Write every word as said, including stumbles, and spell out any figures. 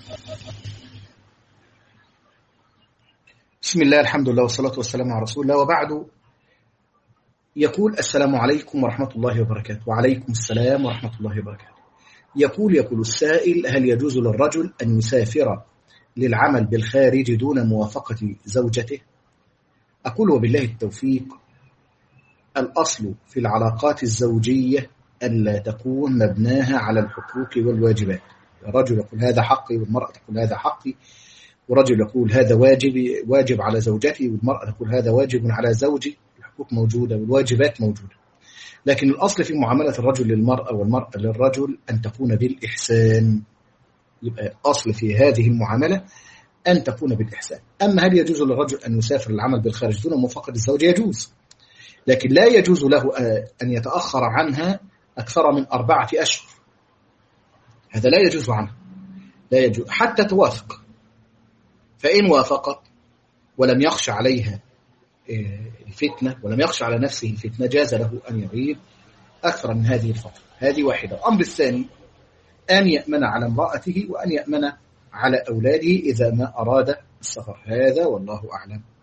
بسم الله، الحمد لله، والصلاة والسلام على رسول الله، وبعد. يقول: السلام عليكم ورحمة الله وبركاته. وعليكم السلام ورحمة الله وبركاته. يقول يقول السائل: هل يجوز للرجل أن يسافر للعمل بالخارج دون موافقة زوجته؟ أقول: وبالله التوفيق. الأصل في العلاقات الزوجية ألا تكون مبناها على الحقوق والواجبات. الرجل يقول هذا حقي، والمرأة تقول هذا حقي، ورجل يقول هذا واجب واجب على زوجتي، والمرأة تقول هذا واجب على زوجي. الحقوق موجودة والواجبات موجودة، لكن الأصل في معاملة الرجل للمرأة والمرأة للرجل أن تكون بالإحسان. يبقى الأصل في هذه المعاملة أن تكون بالإحسان. أما هل يجوز للرجل أن يسافر العمل بالخارج دون موافقة الزوج؟ يجوز، لكن لا يجوز له أن يتأخر عنها أكثر من أربعة أشهر. هذا لا يجوز عنه، لا يجوز حتى توافق. فإن وافقت ولم يخشى عليها الفتنة ولم يخشى على نفسه الفتنة، جاز له أن يغيب أكثر من هذه الفترة. هذه واحدة. الأمر الثاني أن يأمن على امرأته وأن يأمن على أولاده إذا ما أراد السفر. هذا والله أعلم.